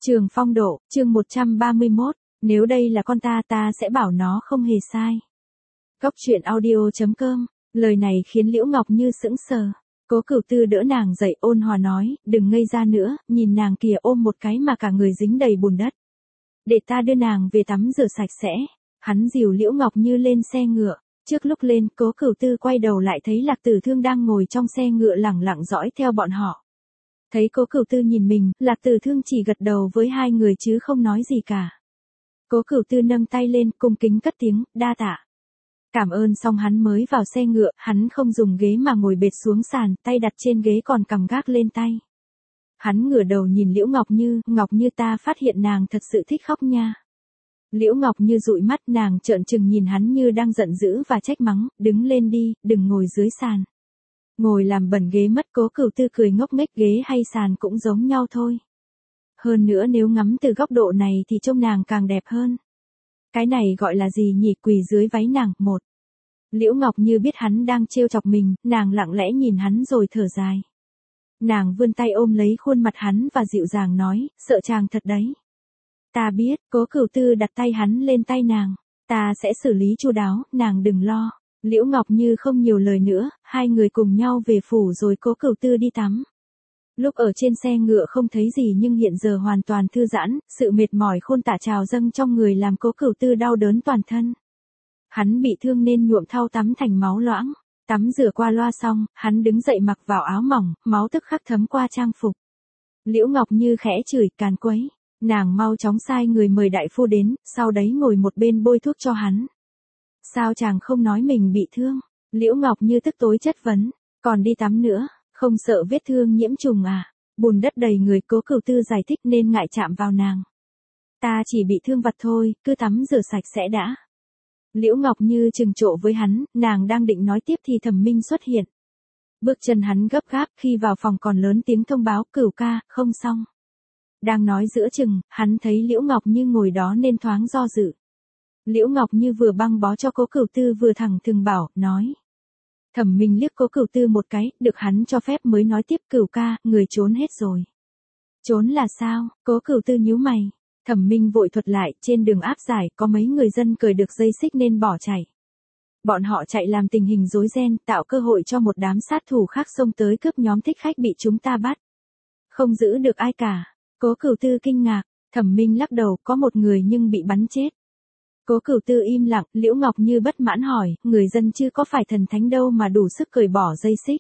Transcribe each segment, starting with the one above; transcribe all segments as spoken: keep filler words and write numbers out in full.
Trường Phong Độ, chương một trăm ba mươi mốt, nếu đây là con ta ta sẽ bảo nó không hề sai. Góc truyện audio chấm com, lời này khiến Liễu Ngọc Như sững sờ. Cố Cửu Tư đỡ nàng dậy ôn hòa nói, đừng ngây ra nữa, nhìn nàng kìa ôm một cái mà cả người dính đầy bùn đất. Để ta đưa nàng về tắm rửa sạch sẽ. Hắn dìu Liễu Ngọc Như lên xe ngựa. Trước lúc lên, Cố Cửu Tư quay đầu lại thấy Lạc Tử Thương đang ngồi trong xe ngựa lẳng lặng dõi theo bọn họ. Thấy Cố Cửu Tư nhìn mình, Lạc Tử Thương chỉ gật đầu với hai người chứ không nói gì cả. Cố Cửu Tư nâng tay lên, cung kính cất tiếng, đa tạ. Cảm ơn xong hắn mới vào xe ngựa, hắn không dùng ghế mà ngồi bệt xuống sàn, tay đặt trên ghế còn cầm gác lên tay. Hắn ngửa đầu nhìn Liễu Ngọc Như, Ngọc Như ta phát hiện nàng thật sự thích khóc nha. Liễu Ngọc Như dụi mắt, nàng trợn trừng nhìn hắn như đang giận dữ và trách mắng, đứng lên đi, đừng ngồi dưới sàn. Ngồi làm bẩn ghế mất. Cố Cửu Tư cười ngốc nghếch, ghế hay sàn cũng giống nhau thôi. Hơn nữa nếu ngắm từ góc độ này thì trông nàng càng đẹp hơn. Cái này gọi là gì nhỉ, quỳ dưới váy nàng, một. Liễu Ngọc Như biết hắn đang trêu chọc mình, nàng lặng lẽ nhìn hắn rồi thở dài. Nàng vươn tay ôm lấy khuôn mặt hắn và dịu dàng nói, sợ chàng thật đấy. Ta biết. Cố Cửu Tư đặt tay hắn lên tay nàng. Ta sẽ xử lý chu đáo, nàng đừng lo. Liễu Ngọc Như không nhiều lời nữa, hai người cùng nhau về phủ rồi Cố Cửu Tư đi tắm. Lúc ở trên xe ngựa không thấy gì nhưng hiện giờ hoàn toàn thư giãn, sự mệt mỏi khôn tả trào dâng trong người làm Cố Cửu Tư đau đớn toàn thân. Hắn bị thương nên nhuộm thau tắm thành máu loãng. Tắm rửa qua loa xong, hắn đứng dậy mặc vào áo mỏng, máu tức khắc thấm qua trang phục. Liễu Ngọc Như khẽ chửi, càn quấy. Nàng mau chóng sai người mời đại phu đến, sau đấy ngồi một bên bôi thuốc cho hắn. Sao chàng không nói mình bị thương? Liễu Ngọc Như tức tối chất vấn. Còn đi tắm nữa, không sợ vết thương nhiễm trùng à? Bùn đất đầy người. Cố Cửu Tư giải thích nên ngại chạm vào nàng. Ta chỉ bị thương vặt thôi, cứ tắm rửa sạch sẽ đã. Liễu Ngọc Như trừng trộ với hắn, nàng đang định nói tiếp thì Thẩm Minh xuất hiện. Bước chân hắn gấp gáp, khi vào phòng còn lớn tiếng thông báo, Cửu ca, không xong. Đang nói giữa chừng, hắn thấy Liễu Ngọc Như ngồi đó nên thoáng do dự. Liễu Ngọc Như vừa băng bó cho Cố Cửu Tư vừa thẳng thừng bảo, nói. Thẩm Minh liếc Cố Cửu Tư một cái, được hắn cho phép mới nói tiếp, Cửu ca, người trốn hết rồi. Trốn là sao? Cố Cửu Tư nhíu mày. Thẩm Minh vội thuật lại, trên đường áp giải, có mấy người dân cởi được dây xích nên bỏ chạy. Bọn họ chạy làm tình hình rối ren, tạo cơ hội cho một đám sát thủ khác xông tới cướp nhóm thích khách bị chúng ta bắt. Không giữ được ai cả. Cố Cửu Tư kinh ngạc. Thẩm Minh lắc đầu, có một người nhưng bị bắn chết. Cố Cửu Tư im lặng. Liễu Ngọc Như bất mãn hỏi, người dân chứ có phải thần thánh đâu mà đủ sức cởi bỏ dây xích.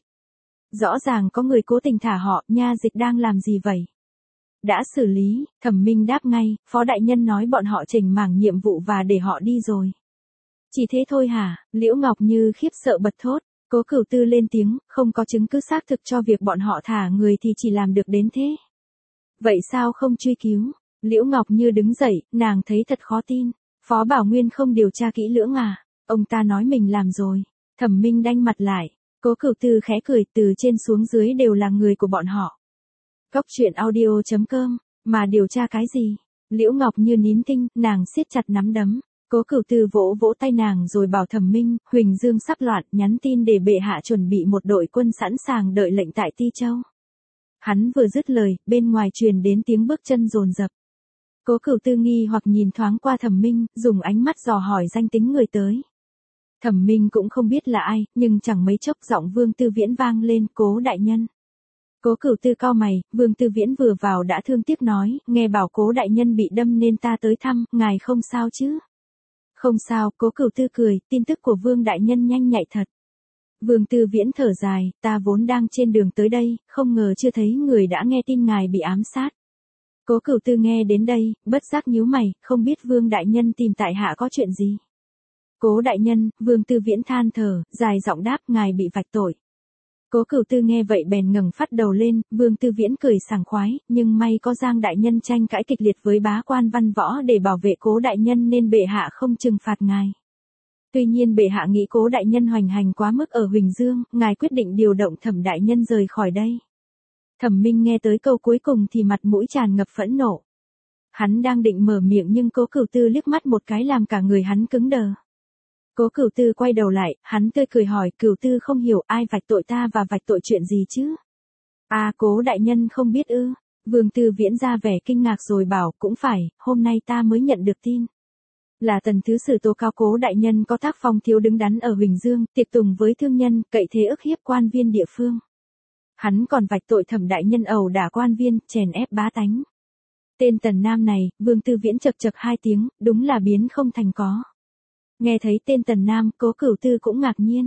Rõ ràng có người cố tình thả họ, nha dịch đang làm gì vậy? Đã xử lý. Thẩm Minh đáp ngay, phó đại nhân nói bọn họ chỉnh mảng nhiệm vụ và để họ đi rồi. Chỉ thế thôi hả? Liễu Ngọc Như khiếp sợ bật thốt. Cố Cửu Tư lên tiếng, không có chứng cứ xác thực cho việc bọn họ thả người thì chỉ làm được đến thế. Vậy sao không truy cứu? Liễu Ngọc Như đứng dậy, nàng thấy thật khó tin. Phó Bảo Nguyên không điều tra kỹ lưỡng à? Ông ta nói mình làm rồi. Thẩm Minh đanh mặt lại. Cố Cửu Tư khẽ cười, từ trên xuống dưới đều là người của bọn họ. Góc truyện audio chấm com, mà điều tra cái gì? Liễu Ngọc Như nín thinh, nàng siết chặt nắm đấm. Cố Cửu Tư vỗ vỗ tay nàng rồi bảo Thẩm Minh, Huỳnh Dương sắp loạn, nhắn tin để bệ hạ chuẩn bị một đội quân sẵn sàng đợi lệnh tại Ti Châu. Hắn vừa dứt lời, bên ngoài truyền đến tiếng bước chân dồn dập. Cố Cửu Tư nghi hoặc nhìn thoáng qua Thẩm Minh, dùng ánh mắt dò hỏi danh tính người tới. Thẩm Minh cũng không biết là ai, nhưng chẳng mấy chốc giọng Vương Tư Viễn vang lên, Cố đại nhân. Cố Cửu Tư cau mày, Vương Tư Viễn vừa vào đã thương tiếc nói, nghe bảo Cố đại nhân bị đâm nên ta tới thăm, ngài không sao chứ? Không sao. Cố Cửu Tư cười, tin tức của Vương đại nhân nhanh nhạy thật. Vương Tư Viễn thở dài, ta vốn đang trên đường tới đây, không ngờ chưa thấy người đã nghe tin ngài bị ám sát. Cố Cửu Tư nghe đến đây, bất giác nhíu mày, không biết Vương đại nhân tìm tại hạ có chuyện gì. Cố đại nhân, Vương Tư Viễn than thở, dài giọng đáp, ngài bị vạch tội. Cố Cửu Tư nghe vậy bèn ngẩng phát đầu lên, Vương Tư Viễn cười sảng khoái, nhưng may có Giang đại nhân tranh cãi kịch liệt với bá quan Văn Võ để bảo vệ Cố đại nhân nên bệ hạ không trừng phạt ngài. Tuy nhiên bệ hạ nghĩ Cố đại nhân hoành hành quá mức ở Huỳnh Dương, ngài quyết định điều động Thẩm đại nhân rời khỏi đây. Thẩm Minh nghe tới câu cuối cùng thì mặt mũi tràn ngập phẫn nộ. Hắn đang định mở miệng nhưng Cố Cửu Tư liếc mắt một cái làm cả người hắn cứng đờ. Cố Cửu Tư quay đầu lại, hắn tươi cười hỏi, Cửu Tư không hiểu ai vạch tội ta và vạch tội chuyện gì chứ? À, Cố đại nhân không biết ư? Vương Tư Viễn ra vẻ kinh ngạc rồi bảo cũng phải, hôm nay ta mới nhận được tin. Là Tần Thứ Sử tố cáo Cố đại nhân có tác phong thiếu đứng đắn ở Huỳnh Dương, tiệc tùng với thương nhân, cậy thế ức hiếp quan viên địa phương. Hắn còn vạch tội Thẩm đại nhân ẩu đả quan viên, chèn ép bá tánh. Tên Tần Nam này, Vương Tư Viễn chậc chậc hai tiếng, đúng là biến không thành có. Nghe thấy tên Tần Nam, Cố Cửu Tư cũng ngạc nhiên.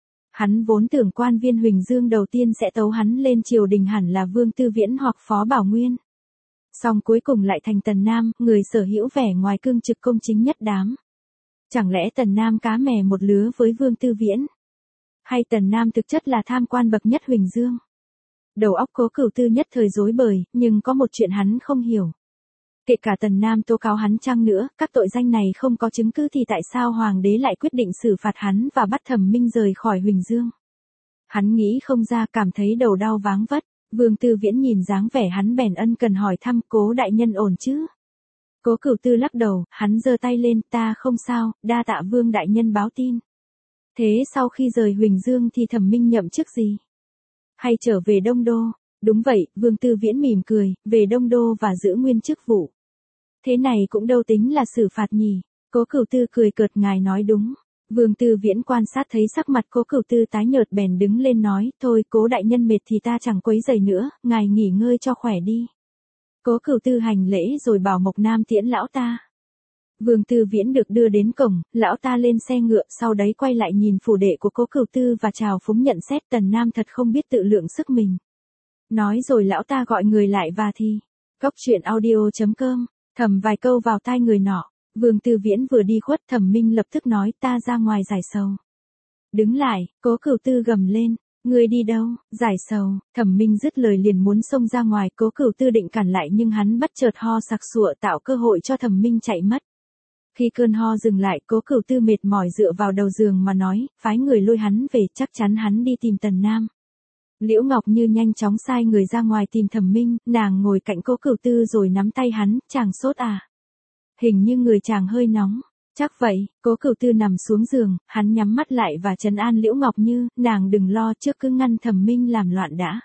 Hắn vốn tưởng quan viên Huỳnh Dương đầu tiên sẽ tấu hắn lên triều đình hẳn là Vương Tư Viễn hoặc Phó Bảo Nguyên. Song cuối cùng lại thành Tần Nam, người sở hữu vẻ ngoài cương trực công chính nhất đám. Chẳng lẽ Tần Nam cá mè một lứa với Vương Tư Viễn? Hay Tần Nam thực chất là tham quan bậc nhất Huỳnh Dương? Đầu óc Cố Cửu Tư nhất thời rối bời, nhưng có một chuyện hắn không hiểu. Kể cả Tần Nam tố cáo hắn chăng nữa, các tội danh này không có chứng cứ thì tại sao Hoàng đế lại quyết định xử phạt hắn và bắt Thẩm Minh rời khỏi Huỳnh Dương? Hắn nghĩ không ra, cảm thấy đầu đau váng vất. Vương Tư Viễn nhìn dáng vẻ hắn bèn ân cần hỏi thăm Cố đại nhân ổn chứ? Cố Cửu Tư lắc đầu, hắn giơ tay lên, ta không sao, đa tạ Vương đại nhân báo tin. Thế sau khi rời Huỳnh Dương thì Thẩm Minh nhậm chức gì? Hay trở về Đông Đô? Đúng vậy, Vương Tư Viễn mỉm cười, về Đông Đô và giữ nguyên chức vụ. Thế này cũng đâu tính là xử phạt nhỉ? Cố Cửu Tư cười cợt, ngài nói đúng. Vương Tư Viễn quan sát thấy sắc mặt Cố Cửu Tư tái nhợt bèn đứng lên nói, thôi Cố đại nhân mệt thì ta chẳng quấy rầy nữa, ngài nghỉ ngơi cho khỏe đi. Cố Cửu Tư hành lễ rồi bảo Mộc Nam tiễn lão ta. Vương Tư Viễn được đưa đến cổng, lão ta lên xe ngựa, sau đấy quay lại nhìn phủ đệ của Cố Cửu Tư và chào phúng nhận xét Tần Nam thật không biết tự lượng sức mình. Nói rồi lão ta gọi người lại và thì, Cốc truyện audio chấm com, thầm vài câu vào tai người nọ. Vương Tư Viễn vừa đi khuất, Thẩm Minh lập tức nói, ta ra ngoài giải sầu. Đứng lại, Cố Cửu Tư gầm lên, ngươi đi đâu? Giải sầu. Thẩm Minh dứt lời liền muốn xông ra ngoài, Cố Cửu Tư định cản lại nhưng hắn bất chợt ho sặc sụa tạo cơ hội cho Thẩm Minh chạy mất. Khi cơn ho dừng lại, Cố Cửu Tư mệt mỏi dựa vào đầu giường mà nói, phái người lôi hắn về, chắc chắn hắn đi tìm Tần Nam. Liễu Ngọc Như nhanh chóng sai người ra ngoài tìm Thẩm Minh, nàng ngồi cạnh Cố Cửu Tư rồi nắm tay hắn, chàng sốt à? Hình như người chàng hơi nóng. Chắc vậy. Cố Cửu Tư nằm xuống giường, hắn nhắm mắt lại và trấn an Liễu Ngọc Như, nàng đừng lo, trước cứ ngăn Thẩm Minh làm loạn đã.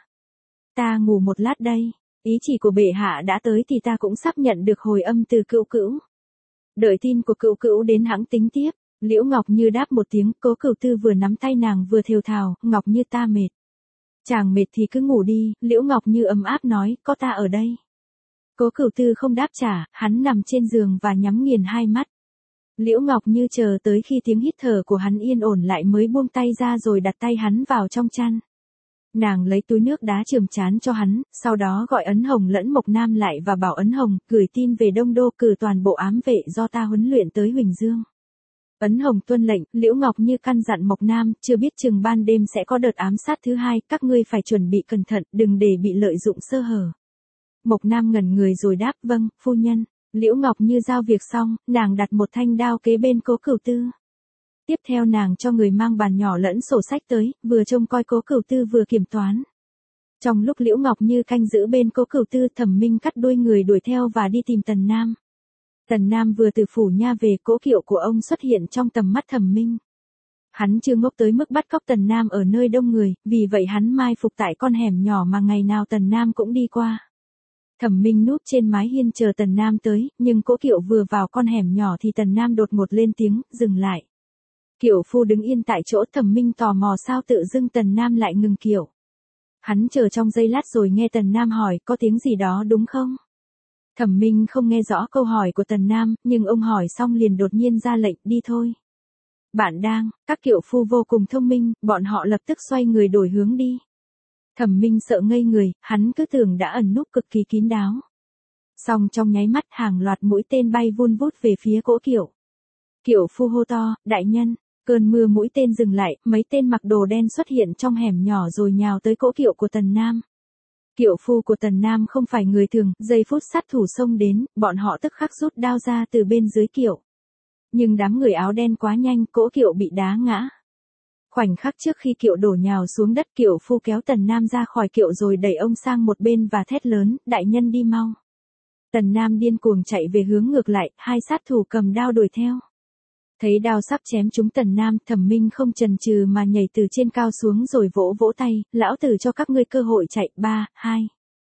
Ta ngủ một lát đây, ý chỉ của bệ hạ đã tới thì ta cũng sắp nhận được hồi âm từ Cửu Cửu. Đợi tin của Cửu Cửu đến hẵng tính tiếp. Liễu Ngọc Như đáp một tiếng, Cố Cửu Tư vừa nắm tay nàng vừa thều thào, Ngọc Như ta mệt. Chàng mệt thì cứ ngủ đi, Liễu Ngọc Như ấm áp nói, có ta ở đây. Cố Cửu Tư không đáp trả, hắn nằm trên giường và nhắm nghiền hai mắt. Liễu Ngọc Như chờ tới khi tiếng hít thở của hắn yên ổn lại mới buông tay ra rồi đặt tay hắn vào trong chăn. Nàng lấy túi nước đá chườm trán cho hắn, sau đó gọi Ấn Hồng lẫn Mộc Nam lại và bảo Ấn Hồng gửi tin về Đông Đô cử toàn bộ ám vệ do ta huấn luyện tới Huỳnh Dương. Ấn Hồng tuân lệnh, Liễu Ngọc Như căn dặn Mộc Nam, chưa biết chừng ban đêm sẽ có đợt ám sát thứ hai, các ngươi phải chuẩn bị cẩn thận, đừng để bị lợi dụng sơ hở. Mộc Nam ngẩn người rồi đáp, vâng, phu nhân. Liễu Ngọc Như giao việc xong, nàng đặt một thanh đao kế bên Cố Cửu Tư. Tiếp theo nàng cho người mang bàn nhỏ lẫn sổ sách tới, vừa trông coi Cố Cửu Tư vừa kiểm toán. Trong lúc Liễu Ngọc Như canh giữ bên Cố Cửu Tư, Thẩm Minh cắt đuôi người đuổi theo và đi tìm Tần Nam. Tần Nam vừa từ phủ nha về, cỗ kiệu của ông xuất hiện trong tầm mắt Thẩm Minh. Hắn chưa ngốc tới mức bắt cóc Tần Nam ở nơi đông người, vì vậy hắn mai phục tại con hẻm nhỏ mà ngày nào Tần Nam cũng đi qua. Thẩm Minh núp trên mái hiên chờ Tần Nam tới, nhưng cỗ kiệu vừa vào con hẻm nhỏ thì Tần Nam đột ngột lên tiếng, dừng lại. Kiệu phu đứng yên tại chỗ, Thẩm Minh tò mò sao tự dưng Tần Nam lại ngừng kiệu. Hắn chờ trong giây lát rồi nghe Tần Nam hỏi, có tiếng gì đó đúng không? Thẩm Minh không nghe rõ câu hỏi của Tần Nam, nhưng ông hỏi xong liền đột nhiên ra lệnh, đi thôi. Bạn đang, các kiệu phu vô cùng thông minh, bọn họ lập tức xoay người đổi hướng đi. Thẩm Minh sợ ngây người, hắn cứ tưởng đã ẩn núp cực kỳ kín đáo. Song trong nháy mắt hàng loạt mũi tên bay vun vút về phía cỗ kiệu. Kiệu phu hô to, đại nhân, cơn mưa mũi tên dừng lại, mấy tên mặc đồ đen xuất hiện trong hẻm nhỏ rồi nhào tới cỗ kiệu của Tần Nam. Kiệu phu của Tần Nam không phải người thường, giây phút sát thủ xông đến, bọn họ tức khắc rút đao ra từ bên dưới kiệu. Nhưng đám người áo đen quá nhanh, cỗ kiệu bị đá ngã. Khoảnh khắc trước khi kiệu đổ nhào xuống đất, kiệu phu kéo Tần Nam ra khỏi kiệu rồi đẩy ông sang một bên và thét lớn, đại nhân đi mau. Tần Nam điên cuồng chạy về hướng ngược lại, hai sát thủ cầm đao đuổi theo. Thấy đao sắp chém trúng Tần Nam, Thẩm Minh không chần chừ mà nhảy từ trên cao xuống rồi vỗ vỗ tay, lão tử cho các ngươi cơ hội chạy, ba, hai.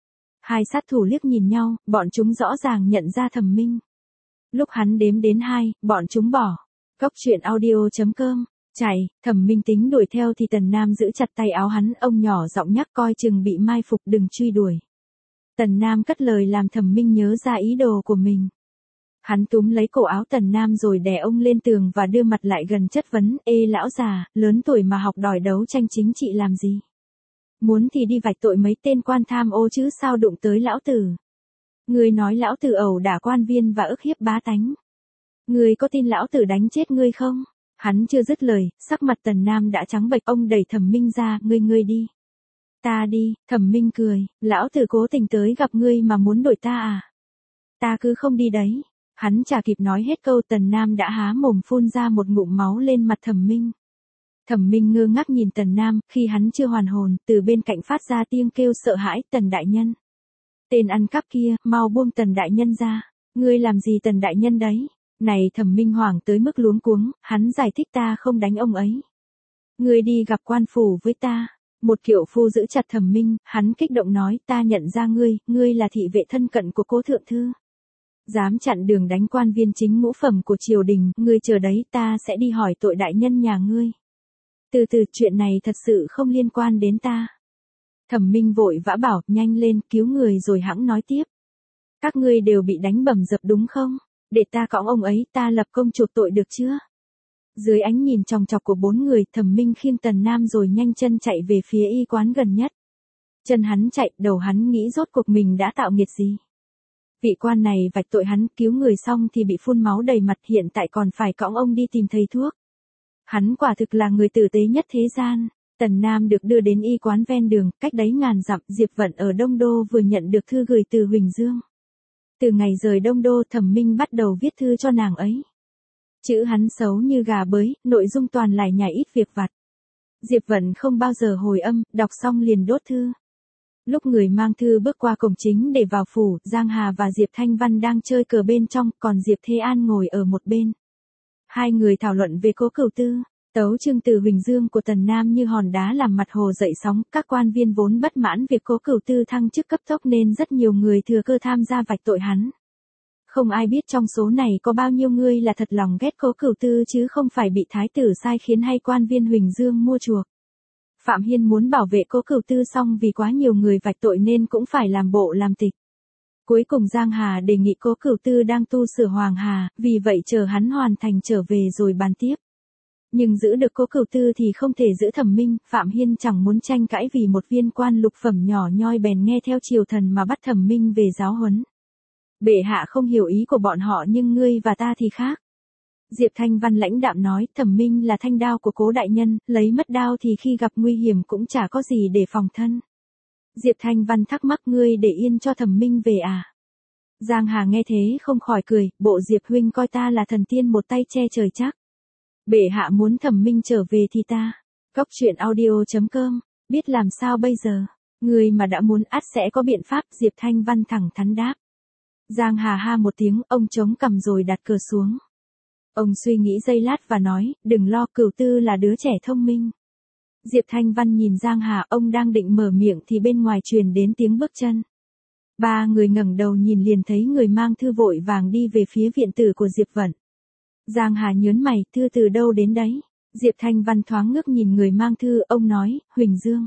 Hai sát thủ liếc nhìn nhau, bọn chúng rõ ràng nhận ra Thẩm Minh. Lúc hắn đếm đến hai, bọn chúng bỏ. Cốc truyện audio chấm com. Chạy, Thẩm Minh tính đuổi theo thì Tần Nam giữ chặt tay áo hắn, ông nhỏ giọng nhắc coi chừng bị mai phục đừng truy đuổi. Tần Nam cất lời làm Thẩm Minh nhớ ra ý đồ của mình. Hắn túm lấy cổ áo Tần Nam rồi đè ông lên tường và đưa mặt lại gần chất vấn, ê lão già, lớn tuổi mà học đòi đấu tranh chính trị làm gì? Muốn thì đi vạch tội mấy tên quan tham ô chứ sao đụng tới lão tử. Ngươi nói lão tử ẩu đả quan viên và ức hiếp bá tánh. Ngươi có tin lão tử đánh chết ngươi không? Hắn chưa dứt lời, sắc mặt Tần Nam đã trắng bệch, ông đẩy Thẩm Minh ra, ngươi ngươi đi. Ta đi, Thẩm Minh cười, lão tử cố tình tới gặp ngươi mà muốn đuổi ta à? Ta cứ không đi đấy. Hắn chả kịp nói hết câu Tần Nam đã há mồm phun ra một ngụm máu lên mặt Thẩm Minh. Thẩm Minh ngơ ngác nhìn Tần Nam, khi hắn chưa hoàn hồn, từ bên cạnh phát ra tiếng kêu sợ hãi, Tần đại nhân. Tên ăn cắp kia, mau buông Tần đại nhân ra. Ngươi làm gì Tần đại nhân đấy? Này Thẩm Minh hoảng tới mức luống cuống, hắn giải thích ta không đánh ông ấy. Ngươi đi gặp quan phủ với ta. Một kiệu phu giữ chặt Thẩm Minh, hắn kích động nói ta nhận ra ngươi, ngươi là thị vệ thân cận của cố thượng thư. Dám chặn đường đánh quan viên chính ngũ phẩm của triều đình, ngươi chờ đấy ta sẽ đi hỏi tội đại nhân nhà ngươi. Từ từ chuyện này thật sự không liên quan đến ta. Thẩm Minh vội vã bảo nhanh lên cứu người rồi hẵng nói tiếp. Các ngươi đều bị đánh bầm dập đúng không? Để ta cõng ông ấy ta lập công chuộc tội được chưa? Dưới ánh nhìn chòng chọc của bốn người Thẩm Minh khiêng Tần Nam rồi nhanh chân chạy về phía y quán gần nhất. Chân hắn chạy đầu hắn nghĩ rốt cuộc mình đã tạo nghiệt gì. Vị quan này vạch tội hắn cứu người xong thì bị phun máu đầy mặt hiện tại còn phải cõng ông đi tìm thầy thuốc. Hắn quả thực là người tử tế nhất thế gian. Tần Nam được đưa đến y quán ven đường, cách đấy ngàn dặm, Diệp Vận ở Đông Đô vừa nhận được thư gửi từ Huỳnh Dương. Từ ngày rời Đông Đô Thẩm Minh bắt đầu viết thư cho nàng ấy. Chữ hắn xấu như gà bới, nội dung toàn lải nhải ít việc vặt. Diệp Vận không bao giờ hồi âm, đọc xong liền đốt thư. Lúc người mang thư bước qua cổng chính để vào phủ, Giang Hà và Diệp Thanh Văn đang chơi cờ bên trong, còn Diệp Thế An ngồi ở một bên. Hai người thảo luận về Cố Cửu Tư. Tấu chương từ Huỳnh Dương của Tần Nam như hòn đá làm mặt hồ dậy sóng, các quan viên vốn bất mãn việc Cố Cửu Tư thăng chức cấp tốc nên rất nhiều người thừa cơ tham gia vạch tội hắn. Không ai biết trong số này có bao nhiêu người là thật lòng ghét Cố Cửu Tư chứ không phải bị thái tử sai khiến hay quan viên Huỳnh Dương mua chuộc. Phạm Hiên muốn bảo vệ Cố Cửu Tư xong vì quá nhiều người vạch tội nên cũng phải làm bộ làm tịch. Cuối cùng Giang Hà đề nghị Cố Cửu Tư đang tu sửa Hoàng Hà, vì vậy chờ hắn hoàn thành trở về rồi bàn tiếp. Nhưng giữ được Cố Cửu Tư thì không thể giữ Thẩm Minh, Phạm Hiên chẳng muốn tranh cãi vì một viên quan lục phẩm nhỏ nhoi bèn nghe theo triều thần mà bắt Thẩm Minh về giáo huấn. Bệ hạ không hiểu ý của bọn họ nhưng ngươi và ta thì khác. Diệp Thanh Văn lãnh đạm nói, Thẩm Minh là thanh đao của Cố đại nhân, lấy mất đao thì khi gặp nguy hiểm cũng chả có gì để phòng thân. Diệp Thanh Văn thắc mắc ngươi để yên cho Thẩm Minh về à? Giang Hà nghe thế không khỏi cười, bộ Diệp huynh coi ta là thần tiên một tay che trời chắc. Bệ hạ muốn Thẩm Minh trở về thì ta. Cốc truyện audio chấm com, biết làm sao bây giờ? Người mà đã muốn ắt sẽ có biện pháp, Diệp Thanh Văn thẳng thắn đáp. Giang Hà ha một tiếng, ông chống cằm rồi đặt cờ xuống. Ông suy nghĩ giây lát và nói, đừng lo, Cửu Tư là đứa trẻ thông minh. Diệp Thanh Văn nhìn Giang Hà, ông đang định mở miệng thì bên ngoài truyền đến tiếng bước chân. Ba người ngẩng đầu nhìn liền thấy người mang thư vội vàng đi về phía viện tử của Diệp Vận. Giang Hà nhớn mày, thư từ đâu đến đấy? Diệp Thanh Văn thoáng ngước nhìn người mang thư, ông nói, Huỳnh Dương.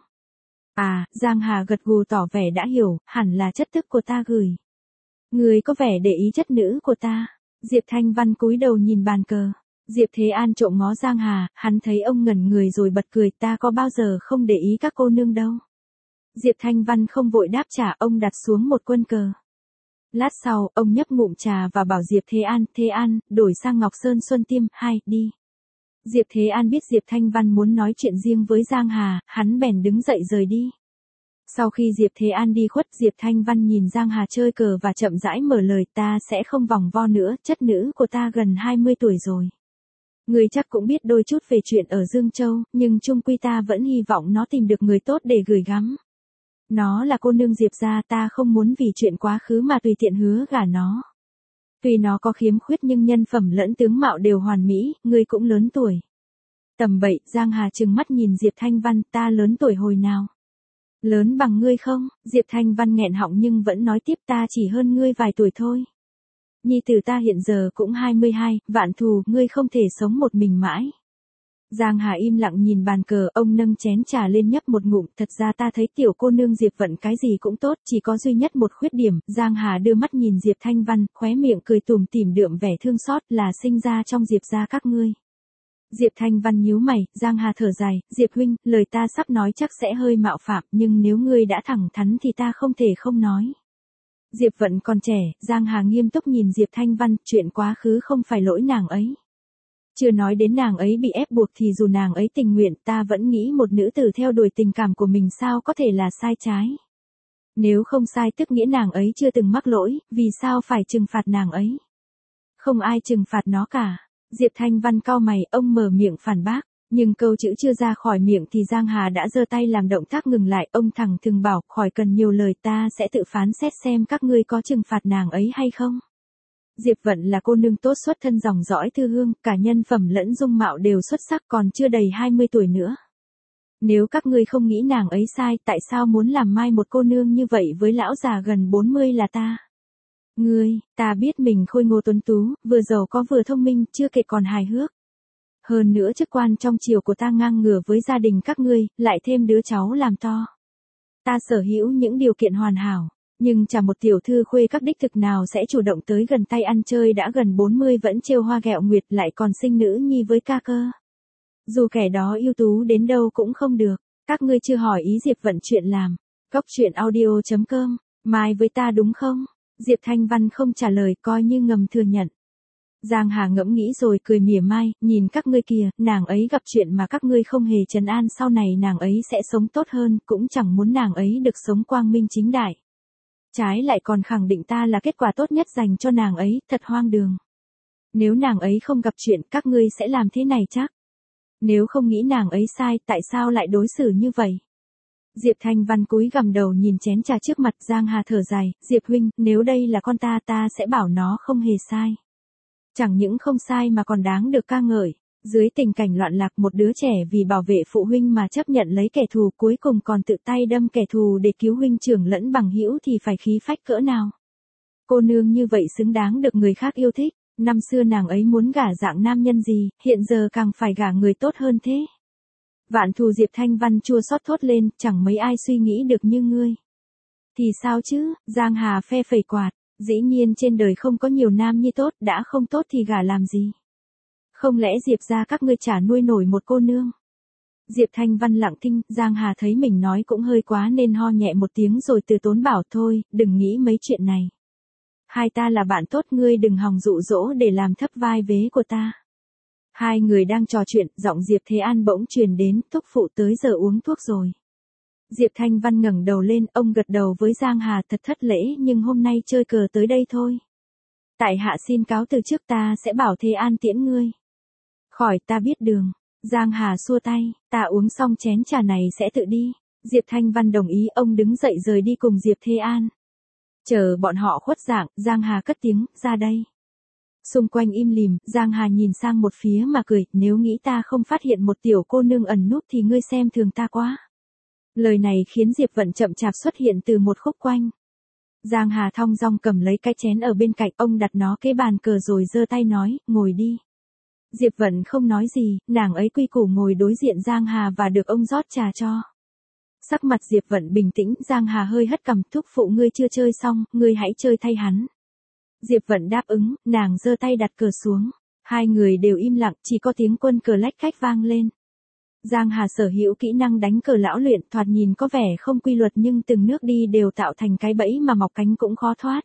À, Giang Hà gật gù tỏ vẻ đã hiểu, hẳn là chất thức của ta gửi. Người có vẻ để ý chất nữ của ta. Diệp Thanh Văn cúi đầu nhìn bàn cờ. Diệp Thế An trộm ngó Giang Hà, hắn thấy ông ngẩn người rồi bật cười, ta có bao giờ không để ý các cô nương đâu. Diệp Thanh Văn không vội đáp trả, ông đặt xuống một quân cờ. Lát sau, ông nhấp ngụm trà và bảo Diệp Thế An, Thế An, đổi sang Ngọc Sơn Xuân Tiêm, hai, đi. Diệp Thế An biết Diệp Thanh Văn muốn nói chuyện riêng với Giang Hà, hắn bèn đứng dậy rời đi. Sau khi Diệp Thế An đi khuất, Diệp Thanh Văn nhìn Giang Hà chơi cờ và chậm rãi mở lời, ta sẽ không vòng vo nữa, chất nữ của ta gần hai mươi tuổi rồi. Người chắc cũng biết đôi chút về chuyện ở Dương Châu, nhưng chung quy ta vẫn hy vọng nó tìm được người tốt để gửi gắm. Nó là cô nương Diệp gia, ta không muốn vì chuyện quá khứ mà tùy tiện hứa gả nó. Tuy nó có khiếm khuyết nhưng nhân phẩm lẫn tướng mạo đều hoàn mỹ, ngươi cũng lớn tuổi. Tầm bậy, Giang Hà trừng mắt nhìn Diệp Thanh Văn, ta lớn tuổi hồi nào? Lớn bằng ngươi không? Diệp Thanh Văn nghẹn họng nhưng vẫn nói tiếp ta chỉ hơn ngươi vài tuổi thôi. Nhi tử ta hiện giờ cũng hai mươi hai, Vạn Thù, ngươi không thể sống một mình mãi. Giang Hà im lặng nhìn bàn cờ, ông nâng chén trà lên nhấp một ngụm, thật ra ta thấy tiểu cô nương Diệp Vận cái gì cũng tốt, chỉ có duy nhất một khuyết điểm. Giang Hà đưa mắt nhìn Diệp Thanh Văn, khóe miệng cười tủm tỉm đượm vẻ thương xót, là sinh ra trong Diệp gia các ngươi. Diệp Thanh Văn nhíu mày, Giang Hà thở dài, Diệp huynh, lời ta sắp nói chắc sẽ hơi mạo phạm, nhưng nếu ngươi đã thẳng thắn thì ta không thể không nói. Diệp Vận còn trẻ, Giang Hà nghiêm túc nhìn Diệp Thanh Văn, chuyện quá khứ không phải lỗi nàng ấy. Chưa nói đến nàng ấy bị ép buộc thì dù nàng ấy tình nguyện, ta vẫn nghĩ một nữ tử theo đuổi tình cảm của mình sao có thể là sai trái. Nếu không sai tức nghĩa nàng ấy chưa từng mắc lỗi, vì sao phải trừng phạt nàng ấy? Không ai trừng phạt nó cả. Diệp Thanh Văn cau mày, ông mở miệng phản bác, nhưng câu chữ chưa ra khỏi miệng thì Giang Hà đã giơ tay làm động tác ngừng lại, ông thẳng thừng bảo, khỏi cần nhiều lời, ta sẽ tự phán xét xem các ngươi có trừng phạt nàng ấy hay không. Diệp Vận là cô nương tốt xuất thân dòng dõi thư hương, cả nhân phẩm lẫn dung mạo đều xuất sắc, còn chưa đầy hai mươi tuổi nữa. Nếu các ngươi không nghĩ nàng ấy sai, tại sao muốn làm mai một cô nương như vậy với lão già gần bốn mươi là ta? Ngươi, ta biết mình khôi ngô tuấn tú, vừa giàu có vừa thông minh, chưa kể còn hài hước. Hơn nữa chức quan trong triều của ta ngang ngửa với gia đình các ngươi, lại thêm đứa cháu làm to. Ta sở hữu những điều kiện hoàn hảo, nhưng chả một tiểu thư khuê các đích thực nào sẽ chủ động tới gần tay ăn chơi đã gần bốn mươi vẫn trêu hoa ghẹo nguyệt, lại còn sinh nữ nhi với ca cơ. Dù kẻ đó ưu tú đến đâu cũng không được, các ngươi chưa hỏi ý Diệp Vận chuyện làm. Cốc truyện audio chấm com, mai với ta đúng không? Diệp Thanh Văn không trả lời, coi như ngầm thừa nhận. Giang Hà ngẫm nghĩ rồi cười mỉa mai, nhìn các ngươi kìa, nàng ấy gặp chuyện mà các ngươi không hề trấn an, sau này nàng ấy sẽ sống tốt hơn, cũng chẳng muốn nàng ấy được sống quang minh chính đại. Trái lại còn khẳng định ta là kết quả tốt nhất dành cho nàng ấy, thật hoang đường. Nếu nàng ấy không gặp chuyện, các ngươi sẽ làm thế này chắc. Nếu không nghĩ nàng ấy sai, tại sao lại đối xử như vậy? Diệp Thanh Văn cúi gằm đầu nhìn chén trà trước mặt. Giang Hà thở dài, Diệp huynh, nếu đây là con ta ta sẽ bảo nó không hề sai. Chẳng những không sai mà còn đáng được ca ngợi. Dưới tình cảnh loạn lạc, một đứa trẻ vì bảo vệ phụ huynh mà chấp nhận lấy kẻ thù, cuối cùng còn tự tay đâm kẻ thù để cứu huynh trưởng lẫn bằng hữu thì phải khí phách cỡ nào. Cô nương như vậy xứng đáng được người khác yêu thích. Năm xưa nàng ấy muốn gả dạng nam nhân gì, hiện giờ càng phải gả người tốt hơn thế. Vạn Thù, Diệp Thanh Văn chua xót thốt lên, chẳng mấy ai suy nghĩ được như ngươi. Thì sao chứ? Giang Hà phe phẩy quạt, dĩ nhiên trên đời không có nhiều nam nhi tốt, đã không tốt thì gả làm gì? Không lẽ Diệp gia các ngươi chả nuôi nổi một cô nương? Diệp Thanh Văn lặng thinh, Giang Hà thấy mình nói cũng hơi quá nên ho nhẹ một tiếng rồi từ tốn bảo, thôi, đừng nghĩ mấy chuyện này. Hai ta là bạn tốt, ngươi đừng hòng dụ dỗ để làm thấp vai vế của ta. Hai người đang trò chuyện, giọng Diệp Thế An bỗng truyền đến, thúc phụ tới giờ uống thuốc rồi. Diệp Thanh Văn ngẩng đầu lên, ông gật đầu với Giang Hà, thật thất lễ, nhưng hôm nay chơi cờ tới đây thôi. Tại hạ xin cáo từ trước, ta sẽ bảo Thế An tiễn ngươi. Khỏi, ta biết đường. Giang Hà xua tay, ta uống xong chén trà này sẽ tự đi. Diệp Thanh Văn đồng ý, ông đứng dậy rời đi cùng Diệp Thế An. Chờ bọn họ khuất dạng, Giang Hà cất tiếng, ra đây. Xung quanh im lìm, Giang Hà nhìn sang một phía mà cười, nếu nghĩ ta không phát hiện một tiểu cô nương ẩn núp thì ngươi xem thường ta quá. Lời này khiến Diệp Vận chậm chạp xuất hiện từ một khúc quanh. Giang Hà thong dong cầm lấy cái chén ở bên cạnh, ông đặt nó kế bàn cờ rồi giơ tay nói, ngồi đi. Diệp Vận không nói gì, nàng ấy quy củ ngồi đối diện Giang Hà và được ông rót trà cho. Sắc mặt Diệp Vận bình tĩnh, Giang Hà hơi hất cằm, thúc phụ ngươi chưa chơi xong, ngươi hãy chơi thay hắn. Diệp Vận đáp ứng, nàng giơ tay đặt cờ xuống. Hai người đều im lặng, chỉ có tiếng quân cờ lách cách vang lên. Giang Hà sở hữu kỹ năng đánh cờ lão luyện, thoạt nhìn có vẻ không quy luật nhưng từng nước đi đều tạo thành cái bẫy mà mọc cánh cũng khó thoát.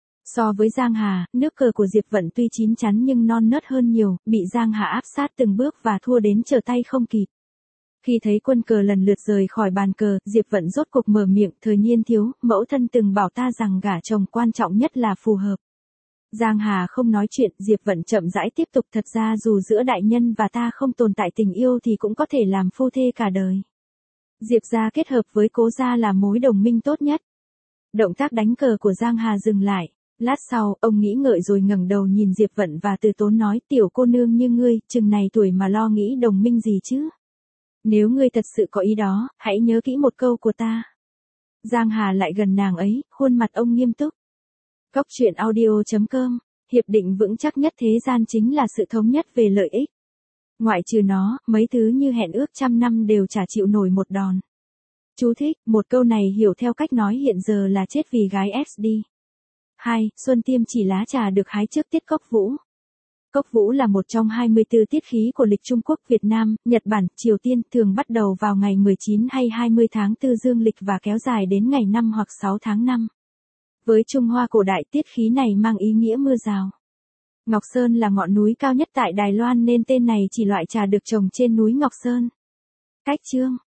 So với Giang Hà, nước cờ của Diệp Vận tuy chín chắn nhưng non nớt hơn nhiều, bị Giang Hà áp sát từng bước và thua đến trở tay không kịp. Khi thấy quân cờ lần lượt rời khỏi bàn cờ, Diệp Vận rốt cuộc mở miệng, thời niên thiếu, mẫu thân từng bảo ta rằng gả chồng quan trọng nhất là phù hợp. Giang Hà không nói chuyện, Diệp Vận chậm rãi tiếp tục, thật ra dù giữa đại nhân và ta không tồn tại tình yêu thì cũng có thể làm phu thê cả đời. Diệp gia kết hợp với Cố gia là mối đồng minh tốt nhất. Động tác đánh cờ của Giang Hà dừng lại. Lát sau, ông nghĩ ngợi rồi ngẩng đầu nhìn Diệp Vận và từ tốn nói, tiểu cô nương như ngươi, chừng này tuổi mà lo nghĩ đồng minh gì chứ? Nếu ngươi thật sự có ý đó, hãy nhớ kỹ một câu của ta. Giang Hà lại gần nàng ấy, khuôn mặt ông nghiêm túc. Cốc truyện audio chấm com, hiệp định vững chắc nhất thế gian chính là sự thống nhất về lợi ích. Ngoại trừ nó, mấy thứ như hẹn ước trăm năm đều chả chịu nổi một đòn. Chú thích, một câu này hiểu theo cách nói hiện giờ là chết vì gái ét đê. hai. Xuân Tiêm chỉ lá trà được hái trước tiết Cốc Vũ. Cốc Vũ là một trong hai mươi tư tiết khí của lịch Trung Quốc, Việt Nam, Nhật Bản, Triều Tiên, thường bắt đầu vào ngày mười chín hay hai mươi tháng tư dương lịch và kéo dài đến ngày năm hoặc sáu tháng năm. Với Trung Hoa cổ đại, tiết khí này mang ý nghĩa mưa rào. Ngọc Sơn là ngọn núi cao nhất tại Đài Loan nên tên này chỉ loại trà được trồng trên núi Ngọc Sơn. Cách chương